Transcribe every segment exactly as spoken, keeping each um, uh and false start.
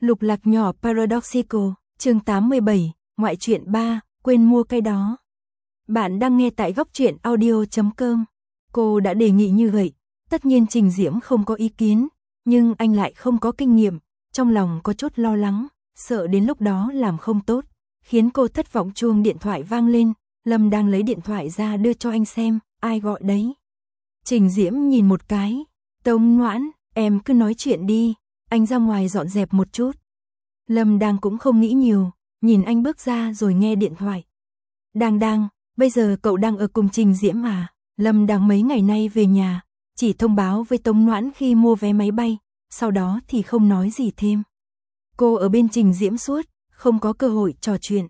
Lục lạc nhỏ Paradoxical, chương tám mươi bảy, ngoại truyện ba, quên mua cái đó. Bạn đang nghe tại góc truyện audio chấm com. Cô đã đề nghị như vậy, tất nhiên Trình Diễm không có ý kiến, nhưng anh lại không có kinh nghiệm, trong lòng có chút lo lắng, sợ đến lúc đó làm không tốt, khiến cô thất vọng. Chuông điện thoại vang lên, Lâm đang lấy điện thoại ra đưa cho anh xem, ai gọi đấy. Trình Diễm nhìn một cái, Tống Noãn, em cứ nói chuyện đi, anh ra ngoài dọn dẹp một chút. Lâm đang cũng không nghĩ nhiều, nhìn anh bước ra rồi nghe điện thoại. Đang đang, bây giờ cậu đang ở cùng Trình Diễm à? Lâm đang mấy ngày nay về nhà, chỉ thông báo với Tống Noãn khi mua vé máy bay, sau đó thì không nói gì thêm. Cô ở bên Trình Diễm suốt, không có cơ hội trò chuyện.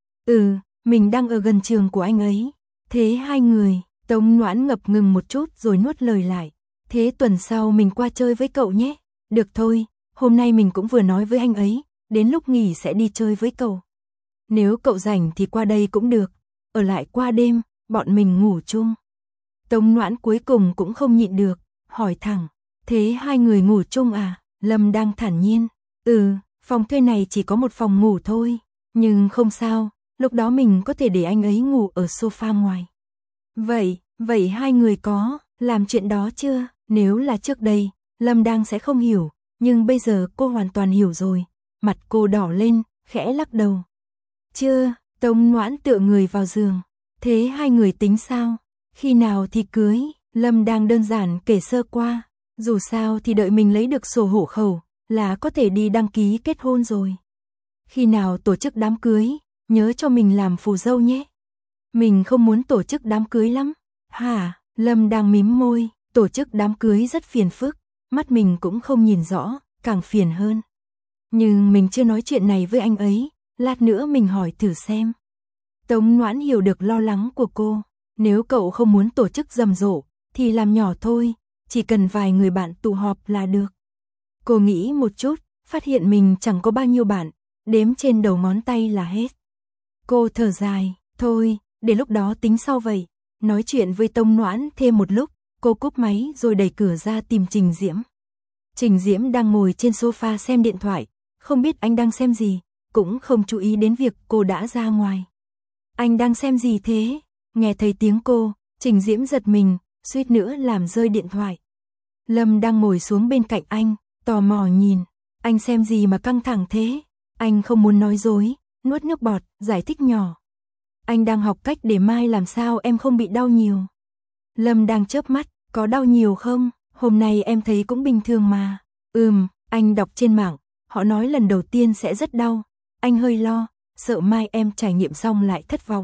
Ừ, mình đang ở gần trường của anh ấy. Thế hai người, Tống Noãn ngập ngừng một chút rồi nuốt lời lại. Thế tuần sau mình qua chơi với cậu nhé. Được thôi, hôm nay mình cũng vừa nói với anh ấy, đến lúc nghỉ sẽ đi chơi với cậu. Nếu cậu rảnh thì qua đây cũng được, ở lại qua đêm, bọn mình ngủ chung. Tống Noãn cuối cùng cũng không nhịn được, hỏi thẳng, thế hai người ngủ chung à? Lâm đang thản nhiên, ừ, phòng thuê này chỉ có một phòng ngủ thôi, nhưng không sao, lúc đó mình có thể để anh ấy ngủ ở sofa ngoài. Vậy, vậy hai người có làm chuyện đó chưa? Nếu là trước đây, Lâm đang sẽ không hiểu, nhưng bây giờ cô hoàn toàn hiểu rồi. Mặt cô đỏ lên, khẽ lắc đầu. Chưa, Tống Noãn tựa người vào giường. Thế hai người tính sao? Khi nào thì cưới? Lâm đang đơn giản kể sơ qua. Dù sao thì đợi mình lấy được sổ hộ khẩu là có thể đi đăng ký kết hôn rồi. Khi nào tổ chức đám cưới, nhớ cho mình làm phù dâu nhé. Mình không muốn tổ chức đám cưới lắm. Hả? Lâm đang mím môi, tổ chức đám cưới rất phiền phức, mắt mình cũng không nhìn rõ, càng phiền hơn. Nhưng mình chưa nói chuyện này với anh ấy, lát nữa mình hỏi thử xem. Tống Noãn hiểu được lo lắng của cô, nếu cậu không muốn tổ chức rầm rộ, thì làm nhỏ thôi, chỉ cần vài người bạn tụ họp là được. Cô nghĩ một chút, phát hiện mình chẳng có bao nhiêu bạn, đếm trên đầu ngón tay là hết. Cô thở dài, thôi, để lúc đó tính sau vậy. Nói chuyện với Tống Noãn thêm một lúc, cô cúp máy rồi đẩy cửa ra tìm Trình Diễm. Trình Diễm đang ngồi trên sofa xem điện thoại, không biết anh đang xem gì, cũng không chú ý đến việc cô đã ra ngoài. Anh đang xem gì thế? Nghe thấy tiếng cô, Trình Diễm giật mình, suýt nữa làm rơi điện thoại. Lâm đang ngồi xuống bên cạnh anh, tò mò nhìn. Anh xem gì mà căng thẳng thế? Anh không muốn nói dối, nuốt nước bọt, giải thích nhỏ. Anh đang học cách để mai làm sao em không bị đau nhiều. Lâm đang chớp mắt, có đau nhiều không? Hôm nay em thấy cũng bình thường mà. Ừm, anh đọc trên mạng, họ nói lần đầu tiên sẽ rất đau. Anh hơi lo, sợ mai em trải nghiệm xong lại thất vọng.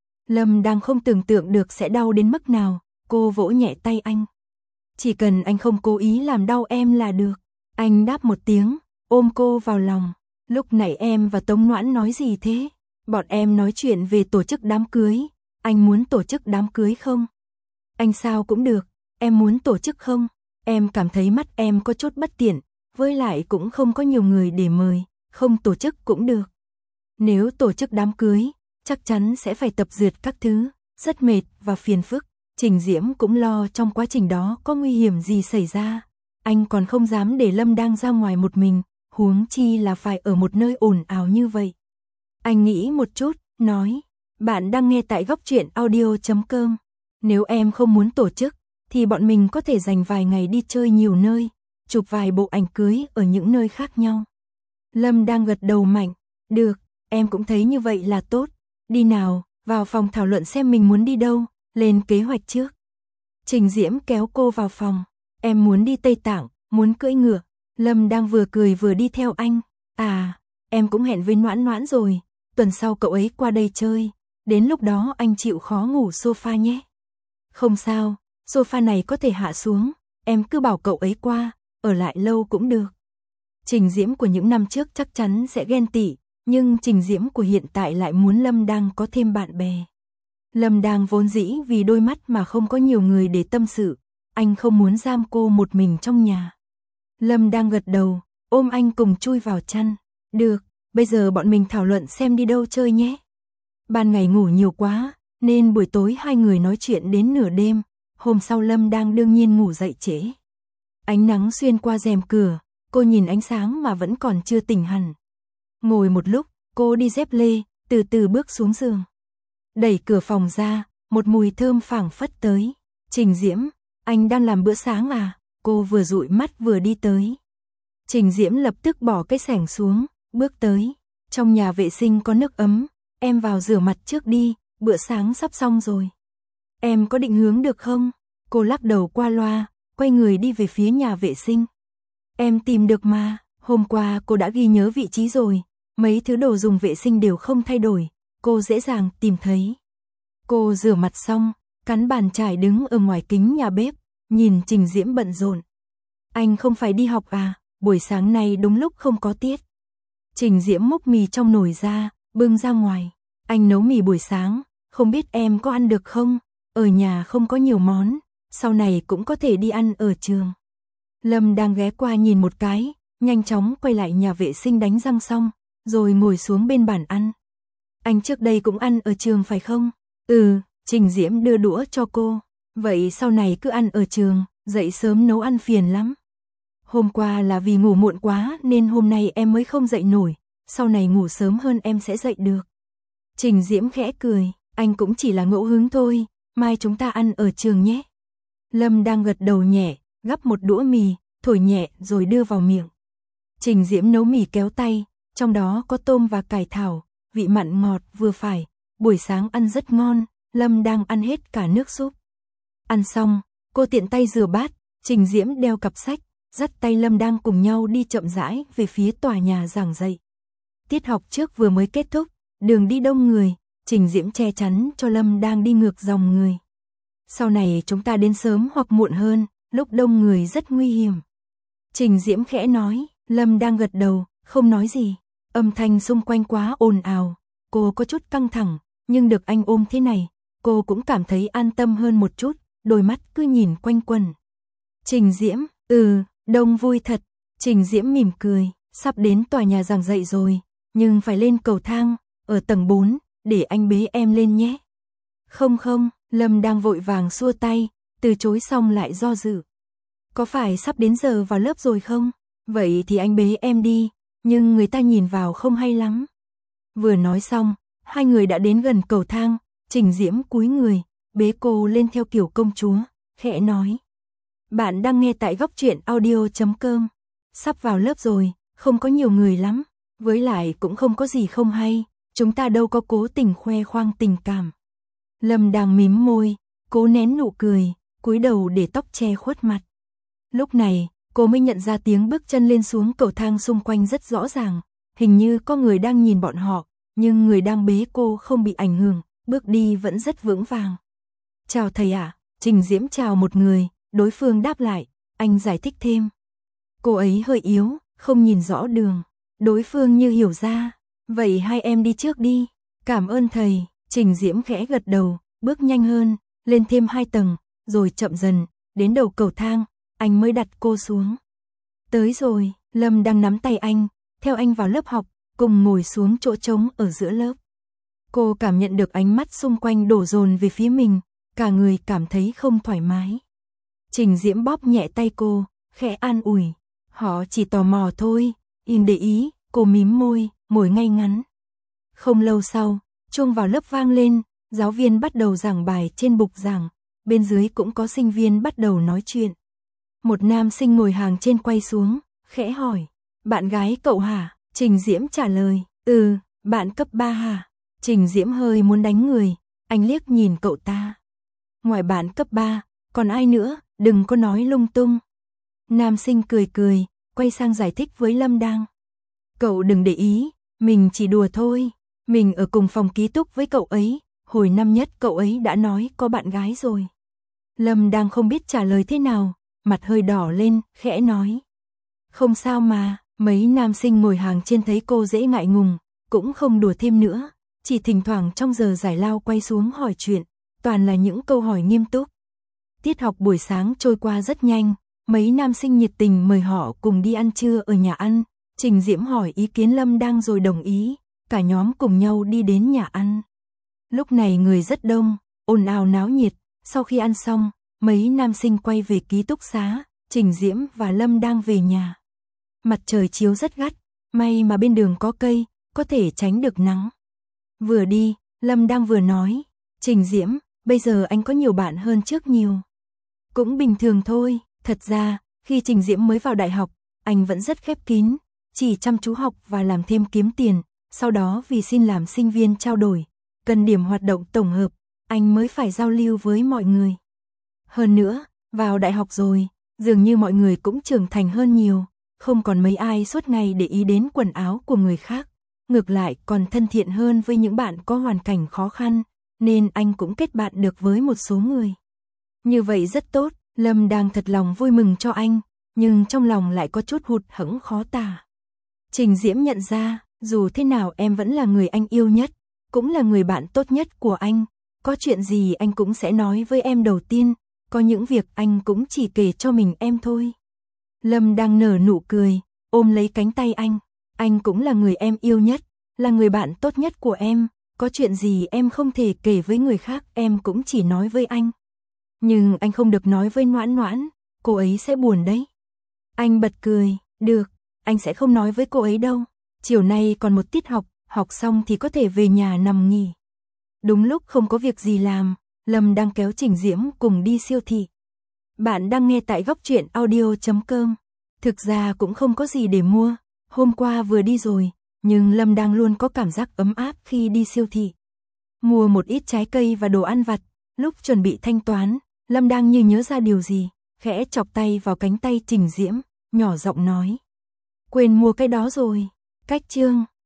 Lâm đang không tưởng tượng được sẽ đau đến mức nào, cô vỗ nhẹ tay anh. Chỉ cần anh không cố ý làm đau em là được. Anh đáp một tiếng, ôm cô vào lòng. Lúc nãy em và Tống Noãn nói gì thế? Bọn em nói chuyện về tổ chức đám cưới. Anh muốn tổ chức đám cưới không? Anh sao cũng được, em muốn tổ chức không? Em cảm thấy mắt em có chút bất tiện, với lại cũng không có nhiều người để mời, không tổ chức cũng được. Nếu tổ chức đám cưới, chắc chắn sẽ phải tập dượt các thứ, rất mệt và phiền phức. Trình Diễm cũng lo trong quá trình đó có nguy hiểm gì xảy ra. Anh còn không dám để Lâm đang ra ngoài một mình, huống chi là phải ở một nơi ồn ào như vậy. Anh nghĩ một chút, nói, bạn đang nghe tại góc truyện audio chấm com. Nếu em không muốn tổ chức, thì bọn mình có thể dành vài ngày đi chơi nhiều nơi, chụp vài bộ ảnh cưới ở những nơi khác nhau. Lâm đang gật đầu mạnh, được, em cũng thấy như vậy là tốt. Đi nào, vào phòng thảo luận xem mình muốn đi đâu, lên kế hoạch trước. Trình Diễm kéo cô vào phòng, em muốn đi Tây Tạng, muốn cưỡi ngựa. Lâm đang vừa cười vừa đi theo anh, à, em cũng hẹn với Noãn Noãn rồi, tuần sau cậu ấy qua đây chơi, đến lúc đó anh chịu khó ngủ sofa nhé. Không sao, sofa này có thể hạ xuống, em cứ bảo cậu ấy qua, ở lại lâu cũng được. Trình Diễm của những năm trước chắc chắn sẽ ghen tị, nhưng Trình Diễm của hiện tại lại muốn Lâm đang có thêm bạn bè. Lâm đang vốn dĩ vì đôi mắt mà không có nhiều người để tâm sự, anh không muốn giam cô một mình trong nhà. Lâm đang gật đầu, ôm anh cùng chui vào chăn. Được, bây giờ bọn mình thảo luận xem đi đâu chơi nhé. Ban ngày ngủ nhiều quá, nên buổi tối hai người nói chuyện đến nửa đêm. Hôm sau Lâm đang đương nhiên ngủ dậy trễ. Ánh nắng xuyên qua rèm cửa, cô nhìn ánh sáng mà vẫn còn chưa tỉnh hẳn. Ngồi một lúc, cô đi dép lê, từ từ bước xuống giường. Đẩy cửa phòng ra, một mùi thơm phảng phất tới. Trình Diễm, anh đang làm bữa sáng à? Cô vừa dụi mắt vừa đi tới. Trình Diễm lập tức bỏ cái xẻng xuống, bước tới. Trong nhà vệ sinh có nước ấm, em vào rửa mặt trước đi, bữa sáng sắp xong rồi. Em có định hướng được không? Cô lắc đầu qua loa, quay người đi về phía nhà vệ sinh. Em tìm được mà, hôm qua cô đã ghi nhớ vị trí rồi, mấy thứ đồ dùng vệ sinh đều không thay đổi, cô dễ dàng tìm thấy. Cô rửa mặt xong, cắn bàn chải đứng ở ngoài kính nhà bếp, nhìn Trình Diễm bận rộn. Anh không phải đi học à, buổi sáng nay đúng lúc không có tiết. Trình Diễm múc mì trong nồi ra, bưng ra ngoài. Anh nấu mì buổi sáng, không biết em có ăn được không? Ở nhà không có nhiều món, sau này cũng có thể đi ăn ở trường. Lâm đang ghé qua nhìn một cái, nhanh chóng quay lại nhà vệ sinh đánh răng xong, rồi ngồi xuống bên bàn ăn. Anh trước đây cũng ăn ở trường phải không? Ừ, Trình Diễm đưa đũa cho cô. Vậy sau này cứ ăn ở trường, dậy sớm nấu ăn phiền lắm. Hôm qua là vì ngủ muộn quá nên hôm nay em mới không dậy nổi, sau này ngủ sớm hơn em sẽ dậy được. Trình Diễm khẽ cười, anh cũng chỉ là ngẫu hứng thôi, mai chúng ta ăn ở trường nhé. Lâm đang gật đầu nhẹ, gắp một đũa mì, thổi nhẹ rồi đưa vào miệng. Trình Diễm nấu mì kéo tay, trong đó có tôm và cải thảo, vị mặn ngọt vừa phải, buổi sáng ăn rất ngon, Lâm đang ăn hết cả nước súp. Ăn xong, cô tiện tay rửa bát, Trình Diễm đeo cặp sách, dắt tay Lâm đang cùng nhau đi chậm rãi về phía tòa nhà giảng dạy. Tiết học trước vừa mới kết thúc, đường đi đông người, Trình Diễm che chắn cho Lâm đang đi ngược dòng người. Sau này chúng ta đến sớm hoặc muộn hơn, lúc đông người rất nguy hiểm. Trình Diễm khẽ nói, Lâm đang gật đầu, không nói gì. Âm thanh xung quanh quá ồn ào, cô có chút căng thẳng, nhưng được anh ôm thế này, cô cũng cảm thấy an tâm hơn một chút, đôi mắt cứ nhìn quanh quẩn. Trình Diễm, ừ, đông vui thật. Trình Diễm mỉm cười, sắp đến tòa nhà giảng dạy rồi, nhưng phải lên cầu thang, ở tầng bốn, để anh bế em lên nhé. Không không, Lâm đang vội vàng xua tay, từ chối xong lại do dự. Có phải sắp đến giờ vào lớp rồi không? Vậy thì anh bế em đi, nhưng người ta nhìn vào không hay lắm. Vừa nói xong, hai người đã đến gần cầu thang, Trình Diễm cúi người, bế cô lên theo kiểu công chúa, khẽ nói. Bạn đang nghe tại góc truyện audio chấm com. Sắp vào lớp rồi, không có nhiều người lắm, với lại cũng không có gì không hay, chúng ta đâu có cố tình khoe khoang tình cảm. Lâm đang mím môi, cố nén nụ cười, cúi đầu để tóc che khuất mặt. Lúc này, cô mới nhận ra tiếng bước chân lên xuống cầu thang xung quanh rất rõ ràng, hình như có người đang nhìn bọn họ, nhưng người đang bế cô không bị ảnh hưởng, bước đi vẫn rất vững vàng. Chào thầy ạ, à? Trình Diễm chào một người, đối phương đáp lại, anh giải thích thêm. Cô ấy hơi yếu, không nhìn rõ đường, đối phương như hiểu ra, vậy hai em đi trước đi, cảm ơn thầy. Trình Diễm khẽ gật đầu, bước nhanh hơn, lên thêm hai tầng, rồi chậm dần, đến đầu cầu thang, anh mới đặt cô xuống. Tới rồi, Lâm đang nắm tay anh, theo anh vào lớp học, cùng ngồi xuống chỗ trống ở giữa lớp. Cô cảm nhận được ánh mắt xung quanh đổ dồn về phía mình, cả người cảm thấy không thoải mái. Trình Diễm bóp nhẹ tay cô, khẽ an ủi, họ chỉ tò mò thôi, im để ý, cô mím môi, ngồi ngay ngắn. Không lâu sau, chuông vào lớp vang lên, giáo viên bắt đầu giảng bài trên bục giảng, bên dưới cũng có sinh viên bắt đầu nói chuyện. Một nam sinh ngồi hàng trên quay xuống, khẽ hỏi, bạn gái cậu hả? Trình Diễm trả lời, ừ, bạn cấp ba hả? Trình Diễm hơi muốn đánh người, anh liếc nhìn cậu ta. Ngoài bạn cấp ba, còn ai nữa, đừng có nói lung tung. Nam sinh cười cười, quay sang giải thích với Lâm đang. Cậu đừng để ý, mình chỉ đùa thôi, mình ở cùng phòng ký túc với cậu ấy, hồi năm nhất cậu ấy đã nói có bạn gái rồi. Lâm đang không biết trả lời thế nào, mặt hơi đỏ lên, khẽ nói. Không sao mà, mấy nam sinh ngồi hàng trên thấy cô dễ ngại ngùng, cũng không đùa thêm nữa, chỉ thỉnh thoảng trong giờ giải lao quay xuống hỏi chuyện, toàn là những câu hỏi nghiêm túc. Tiết học buổi sáng trôi qua rất nhanh, mấy nam sinh nhiệt tình mời họ cùng đi ăn trưa ở nhà ăn, Trình Diễm hỏi ý kiến Lâm đang rồi đồng ý, cả nhóm cùng nhau đi đến nhà ăn. Lúc này người rất đông, ồn ào náo nhiệt, sau khi ăn xong, mấy nam sinh quay về ký túc xá, Trình Diễm và Lâm đang về nhà. mặt trời chiếu rất gắt, may mà bên đường có cây, có thể tránh được nắng. Vừa đi, Lâm đang vừa nói, Trình Diễm, bây giờ anh có nhiều bạn hơn trước nhiều. Cũng bình thường thôi, thật ra, khi Trình Diễm mới vào đại học, anh vẫn rất khép kín, chỉ chăm chú học và làm thêm kiếm tiền, sau đó vì xin làm sinh viên trao đổi, cần điểm hoạt động tổng hợp, anh mới phải giao lưu với mọi người. Hơn nữa, vào đại học rồi, dường như mọi người cũng trưởng thành hơn nhiều, không còn mấy ai suốt ngày để ý đến quần áo của người khác, ngược lại còn thân thiện hơn với những bạn có hoàn cảnh khó khăn, nên anh cũng kết bạn được với một số người. Như vậy rất tốt, Lâm đang thật lòng vui mừng cho anh, nhưng trong lòng lại có chút hụt hẫng khó tả. Trình Diễm nhận ra, dù thế nào em vẫn là người anh yêu nhất, cũng là người bạn tốt nhất của anh, có chuyện gì anh cũng sẽ nói với em đầu tiên, có những việc anh cũng chỉ kể cho mình em thôi. Lâm đang nở nụ cười, ôm lấy cánh tay anh, anh cũng là người em yêu nhất, là người bạn tốt nhất của em, có chuyện gì em không thể kể với người khác em cũng chỉ nói với anh. Nhưng anh không được nói với Noãn Noãn, cô ấy sẽ buồn đấy. Anh bật cười, được, anh sẽ không nói với cô ấy đâu, chiều nay còn một tiết học, học xong thì có thể về nhà nằm nghỉ. Đúng lúc không có việc gì làm, Lâm đang kéo Trình Diễm cùng đi siêu thị. Bạn đang nghe tại góc truyện audio chấm com. Thực ra cũng không có gì để mua, hôm qua vừa đi rồi, nhưng Lâm đang luôn có cảm giác ấm áp khi đi siêu thị. Mua một ít trái cây và đồ ăn vặt, lúc chuẩn bị thanh toán, Lâm đang như nhớ ra điều gì, khẽ chọc tay vào cánh tay Trình Diễm, nhỏ giọng nói. Quên mua cái đó rồi, cách chương.